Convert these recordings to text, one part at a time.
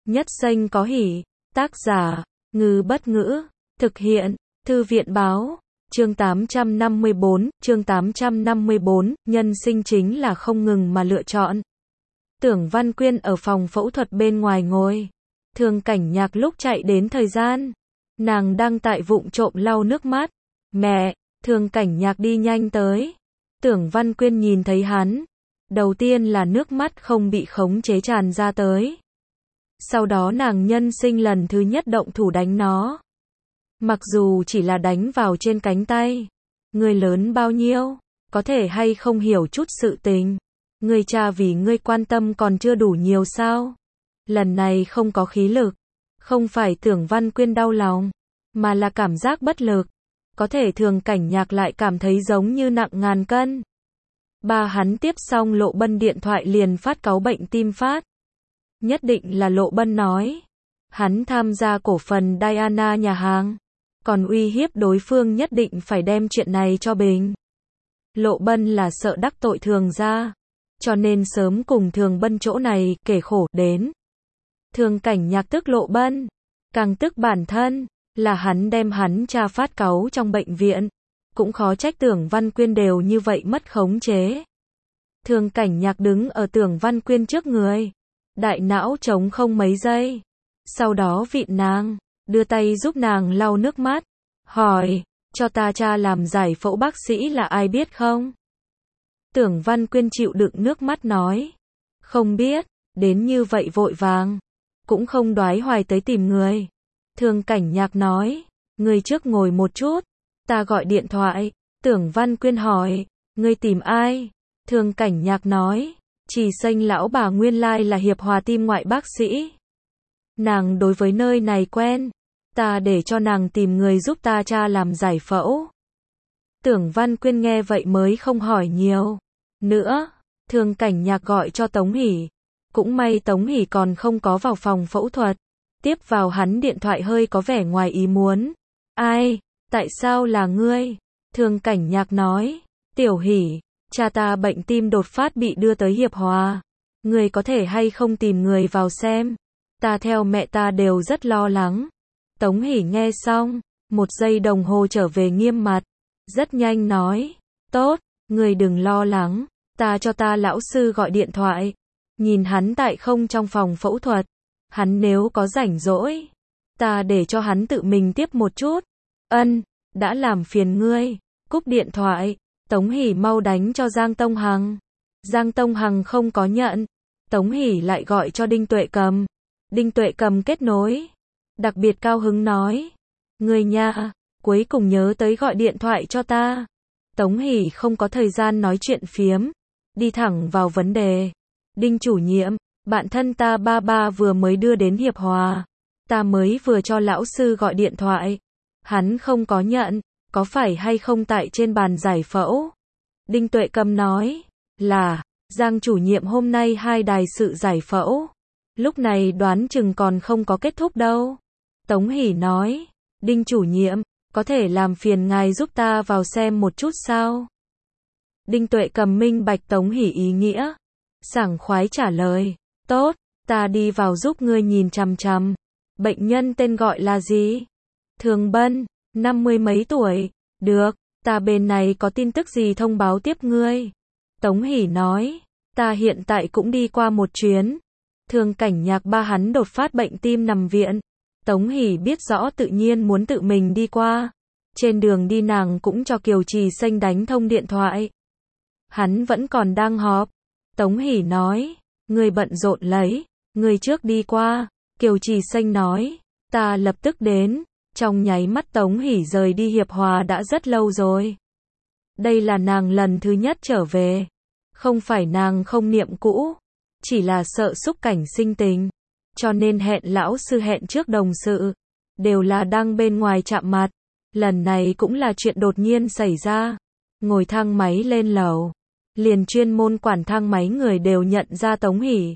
Nhất xanh có hỉ. Tác giả, Ngư Bất Ngữ. Thực hiện, Thư viện Báo. Chương 854, nhân sinh chính là không ngừng mà lựa chọn. Tưởng Văn Quyên ở phòng phẫu thuật bên ngoài ngồi. Thường Cảnh Nhạc lúc chạy đến thời gian. Nàng đang tại vụng trộm lau nước mắt. Mẹ, Thường Cảnh Nhạc đi nhanh tới. Tưởng Văn Quyên nhìn thấy hắn. Đầu tiên là nước mắt không bị khống chế tràn ra tới. Sau đó nàng nhân sinh lần thứ nhất động thủ đánh nó. Mặc dù chỉ là đánh vào trên cánh tay. Ngươi lớn bao nhiêu, có thể hay không hiểu chút sự tình. Ngươi cha vì ngươi quan tâm còn chưa đủ nhiều sao? Lần này không có khí lực. Không phải Tưởng Văn Quyên đau lòng, mà là cảm giác bất lực. Có thể Thường Cảnh Nhạc lại cảm thấy giống như nặng ngàn cân. Ba hắn tiếp xong Lộ Bân điện thoại liền phát cáu bệnh tim phát. Nhất định là Lộ Bân nói. Hắn tham gia cổ phần Diana nhà hàng. Còn uy hiếp đối phương nhất định phải đem chuyện này cho Bình. Lộ Bân là sợ đắc tội Thường gia. Cho nên sớm cùng Thường Bân chỗ này kể khổ đến. Thường Cảnh Nhạc tức Lộ Bân. Càng tức bản thân. Là hắn đem hắn cha phát cáu trong bệnh viện. Cũng khó trách Tưởng Văn Quyên đều như vậy mất khống chế. Thường Cảnh Nhạc đứng ở Tưởng Văn Quyên trước người. Đại não trống không mấy giây. Sau đó vịn nàng. Đưa tay giúp nàng lau nước mắt. Hỏi, cho ta cha làm giải phẫu bác sĩ là ai biết không? Tưởng Văn Quyên chịu đựng nước mắt nói. Không biết, đến như vậy vội vàng. Cũng không đoái hoài tới tìm người. Thường Cảnh Nhạc nói, người trước ngồi một chút. Ta gọi điện thoại. Tưởng Văn Quyên hỏi, ngươi tìm ai? Thường Cảnh Nhạc nói, Chỉ Xanh lão bà nguyên lai là Hiệp Hòa tim ngoại bác sĩ. Nàng đối với nơi này quen. Ta để cho nàng tìm người giúp ta cha làm giải phẫu. Tưởng Văn Quyên nghe vậy mới không hỏi nhiều. Nữa, Thường Cảnh Nhạc gọi cho Tống Hỷ. Cũng may Tống Hỷ còn không có vào phòng phẫu thuật. Tiếp vào hắn điện thoại hơi có vẻ ngoài ý muốn. Ai? Tại sao là ngươi? Thường Cảnh Nhạc nói. Tiểu Hỷ, cha ta bệnh tim đột phát bị đưa tới Hiệp Hòa. Ngươi có thể hay không tìm người vào xem? Ta theo mẹ ta đều rất lo lắng. Tống Hỷ nghe xong, 1 giây đồng hồ trở về nghiêm mặt. Rất nhanh nói. Tốt, ngươi đừng lo lắng. Ta cho ta lão sư gọi điện thoại. Nhìn hắn tại không trong phòng phẫu thuật. Hắn nếu có rảnh rỗi, ta để cho hắn tự mình tiếp một chút. Ân, đã làm phiền ngươi. Cúp điện thoại, Tống Hỷ mau đánh cho Giang Tông Hằng. Giang Tông Hằng không có nhận. Tống Hỷ lại gọi cho Đinh Tuệ Cầm. Đinh Tuệ Cầm kết nối. Đặc biệt cao hứng nói. Ngươi nha, cuối cùng nhớ tới gọi điện thoại cho ta. Tống Hỷ không có thời gian nói chuyện phiếm. Đi thẳng vào vấn đề. Đinh chủ nhiệm, bạn thân ta ba vừa mới đưa đến Hiệp Hòa. Ta mới vừa cho lão sư gọi điện thoại. Hắn không có nhận, có phải hay không tại trên bàn giải phẫu? Đinh Tuệ Cầm nói, là, Giang chủ nhiệm hôm nay 2 đài sự giải phẫu. Lúc này đoán chừng còn không có kết thúc đâu. Tống Hỷ nói, Đinh chủ nhiệm, có thể làm phiền ngài giúp ta vào xem một chút sao? Đinh Tuệ Cầm minh bạch Tống Hỷ ý nghĩa. Sảng khoái trả lời, tốt, ta đi vào giúp ngươi nhìn chằm chằm. Bệnh nhân tên gọi là gì? Thường Bân, 50 mấy tuổi. Được, ta bên này có tin tức gì thông báo tiếp ngươi. Tống Hỷ nói, ta hiện tại cũng đi qua một chuyến. Thường Cảnh Nhạc ba hắn đột phát bệnh tim nằm viện. Tống Hỷ biết rõ tự nhiên muốn tự mình đi qua. Trên đường đi nàng cũng cho Kiều Trì Xanh đánh thông điện thoại. Hắn vẫn còn đang họp. Tống Hỷ nói, ngươi bận rộn lấy, ngươi trước đi qua. Kiều Trì Xanh nói, ta lập tức đến. Trong nháy mắt Tống Hỷ rời đi Hiệp Hòa đã rất lâu rồi. Đây là nàng lần thứ nhất trở về. Không phải nàng không niệm cũ, chỉ là sợ xúc cảnh sinh tình. Cho nên hẹn lão sư hẹn trước đồng sự. Đều là đang bên ngoài chạm mặt. Lần này cũng là chuyện đột nhiên xảy ra. Ngồi thang máy lên lầu. Liền chuyên môn quản thang máy người đều nhận ra Tống Hỷ.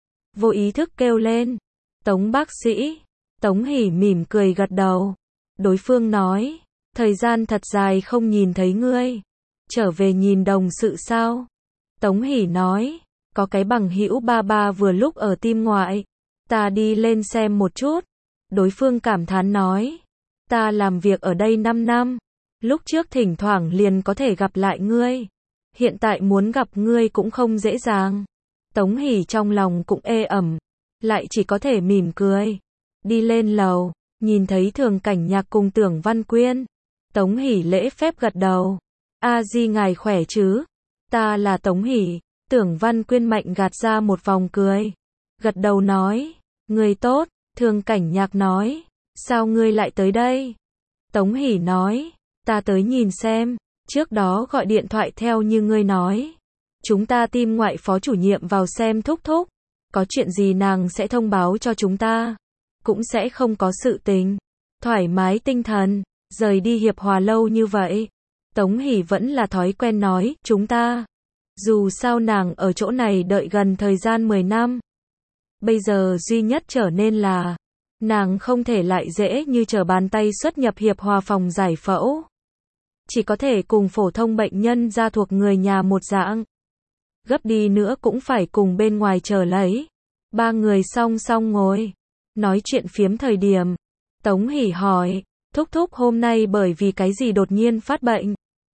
Vô ý thức kêu lên. Tống bác sĩ. Tống Hỷ mỉm cười gật đầu. Đối phương nói. Thời gian thật dài không nhìn thấy ngươi. Trở về nhìn đồng sự sao? Tống Hỷ nói. Có cái bằng hữu ba vừa lúc ở tim ngoại. Ta đi lên xem một chút. Đối phương cảm thán nói. Ta làm việc ở đây 5 năm. Lúc trước thỉnh thoảng liền có thể gặp lại ngươi. Hiện tại muốn gặp ngươi cũng không dễ dàng. Tống Hỷ trong lòng cũng ê ẩm. Lại chỉ có thể mỉm cười. Đi lên lầu. Nhìn thấy Thường Cảnh Nhạc cùng Tưởng Văn Quyên. Tống Hỷ lễ phép gật đầu. A Di ngài khỏe chứ? Ta là Tống Hỷ. Tưởng Văn Quyên mạnh gạt ra một vòng cười. Gật đầu nói. Người tốt. Thường Cảnh Nhạc nói. Sao ngươi lại tới đây? Tống Hỷ nói. Ta tới nhìn xem. Trước đó gọi điện thoại theo như ngươi nói. Chúng ta tim ngoại phó chủ nhiệm vào xem thúc thúc. Có chuyện gì nàng sẽ thông báo cho chúng ta. Cũng sẽ không có sự tình. Thoải mái tinh thần. Rời đi Hiệp Hòa lâu như vậy. Tống Hỷ vẫn là thói quen nói. Chúng ta. Dù sao nàng ở chỗ này đợi gần thời gian 10 năm. Bây giờ duy nhất trở nên là. Nàng không thể lại dễ như trở bàn tay xuất nhập Hiệp Hòa phòng giải phẫu. Chỉ có thể cùng phổ thông bệnh nhân ra thuộc người nhà một dạng. Gấp đi nữa cũng phải cùng bên ngoài chờ lấy. Ba người song song ngồi. Nói chuyện phiếm thời điểm. Tống Hỷ hỏi. Thúc thúc hôm nay bởi vì cái gì đột nhiên phát bệnh?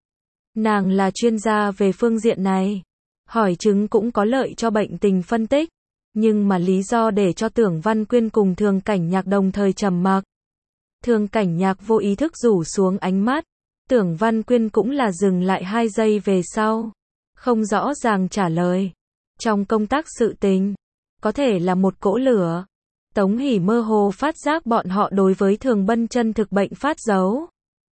Nàng là chuyên gia về phương diện này. Hỏi chứng cũng có lợi cho bệnh tình phân tích. Nhưng mà lý do để cho Tưởng Văn Quyên cùng Thường Cảnh Nhạc đồng thời trầm mặc. Thường Cảnh Nhạc vô ý thức rủ xuống ánh mắt. Tưởng Văn Quyên cũng là dừng lại 2 giây về sau. Không rõ ràng trả lời. Trong công tác sự tình. Có thể là một cỗ lửa. Tống Hỷ mơ hồ phát giác bọn họ đối với Thường Bân chân thực bệnh phát giấu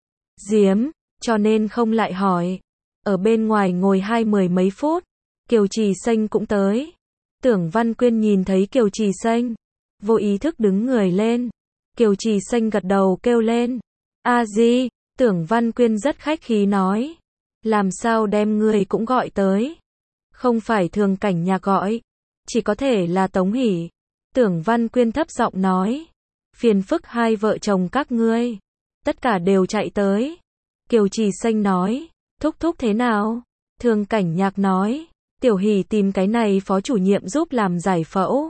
giếm, cho nên không lại hỏi. Ở bên ngoài ngồi 20 mấy phút. Kiều Trì Xanh cũng tới. Tưởng Văn Quyên nhìn thấy Kiều Trì Xanh. Vô ý thức đứng người lên. Kiều Trì Xanh gật đầu kêu lên. A Di, Tưởng Văn Quyên rất khách khí nói. Làm sao đem người cũng gọi tới. Không phải Thường Cảnh Nhạc gọi. Chỉ có thể là Tống Hỷ. Tưởng Văn Quyên thấp giọng nói. Phiền phức hai vợ chồng các ngươi. Tất cả đều chạy tới. Kiều Trì Xanh nói. Thúc thúc thế nào? Thường Cảnh Nhạc nói. Tiểu Hỷ tìm cái này phó chủ nhiệm giúp làm giải phẫu.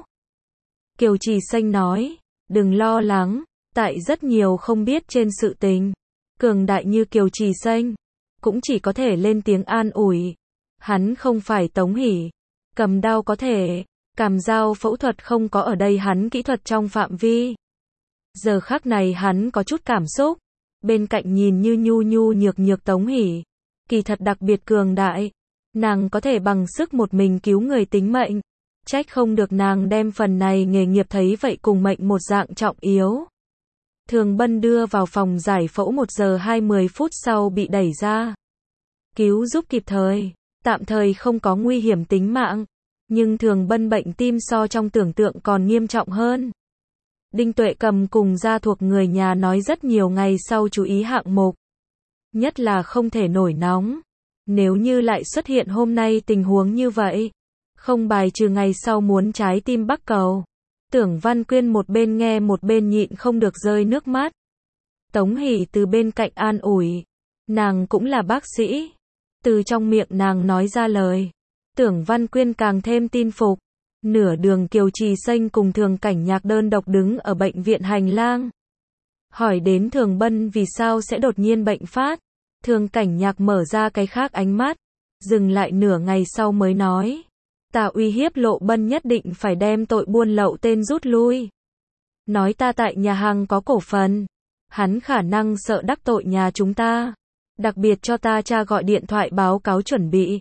Kiều Trì Xanh nói. Đừng lo lắng. Tại rất nhiều không biết trên sự tình. Cường đại như Kiều Trì Xanh. Cũng chỉ có thể lên tiếng an ủi. Hắn không phải Tống Hỷ. Cầm đao có thể. Càm dao phẫu thuật không có ở đây hắn kỹ thuật trong phạm vi. Giờ khắc này hắn có chút cảm xúc. Bên cạnh nhìn như nhu nhu nhược nhược Tống Hỷ. Kỳ thật đặc biệt cường đại. Nàng có thể bằng sức một mình cứu người tính mệnh. Trách không được nàng đem phần này nghề nghiệp thấy vậy cùng mệnh một dạng trọng yếu. Thường Bân đưa vào phòng giải phẫu 1 giờ 20 phút sau bị đẩy ra. Cứu giúp kịp thời. Tạm thời không có nguy hiểm tính mạng. Nhưng Thường Bân bệnh tim so trong tưởng tượng còn nghiêm trọng hơn. Đinh Tuệ Cầm cùng gia thuộc người nhà nói rất nhiều ngày sau chú ý hạng mục. Nhất là không thể nổi nóng. Nếu như lại xuất hiện hôm nay tình huống như vậy. Không bài trừ ngày sau muốn trái tim bắc cầu. Tưởng Văn Quyên một bên nghe một bên nhịn không được rơi nước mắt. Tống Hỷ từ bên cạnh an ủi. Nàng cũng là bác sĩ. Từ trong miệng nàng nói ra lời. Tưởng Văn Quyên càng thêm tin phục. Nửa đường Kiều Trì Xanh cùng Thường Cảnh Nhạc đơn độc đứng ở bệnh viện hành lang. Hỏi đến Thường Bân vì sao sẽ đột nhiên bệnh phát. Thường Cảnh Nhạc mở ra cái khác ánh mắt. Dừng lại nửa ngày sau mới nói. Ta uy hiếp Lộ Bân nhất định phải đem tội buôn lậu tên rút lui. Nói ta tại nhà hàng có cổ phần. Hắn khả năng sợ đắc tội nhà chúng ta. Đặc biệt cho ta cha gọi điện thoại báo cáo chuẩn bị.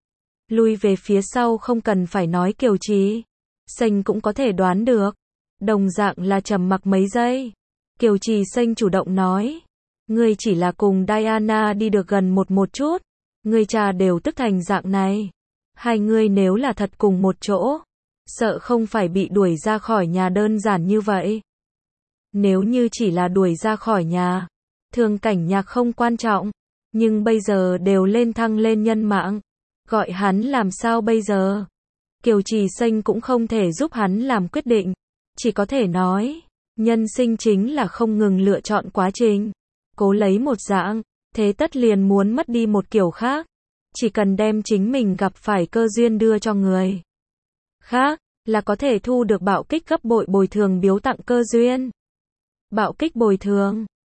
Lui về phía sau không cần phải nói Kiều Trì Xanh cũng có thể đoán được. Đồng dạng là trầm mặc mấy giây. Kiều Trì Xanh chủ động nói. Ngươi chỉ là cùng Diana đi được gần một chút. Ngươi cha đều tức thành dạng này. Hai ngươi nếu là thật cùng một chỗ. Sợ không phải bị đuổi ra khỏi nhà đơn giản như vậy. Nếu như chỉ là đuổi ra khỏi nhà. Thường Cảnh Nhạc không quan trọng. Nhưng bây giờ đều lên thăng lên nhân mạng. Gọi hắn làm sao bây giờ? Kiều Trì Xanh cũng không thể giúp hắn làm quyết định. Chỉ có thể nói. Nhân sinh chính là không ngừng lựa chọn quá trình. Cố lấy một dạng. Thế tất liền muốn mất đi một kiểu khác. Chỉ cần đem chính mình gặp phải cơ duyên đưa cho người khác. là có thể thu được bạo kích gấp bội bồi thường biếu tặng cơ duyên. Bạo kích bồi thường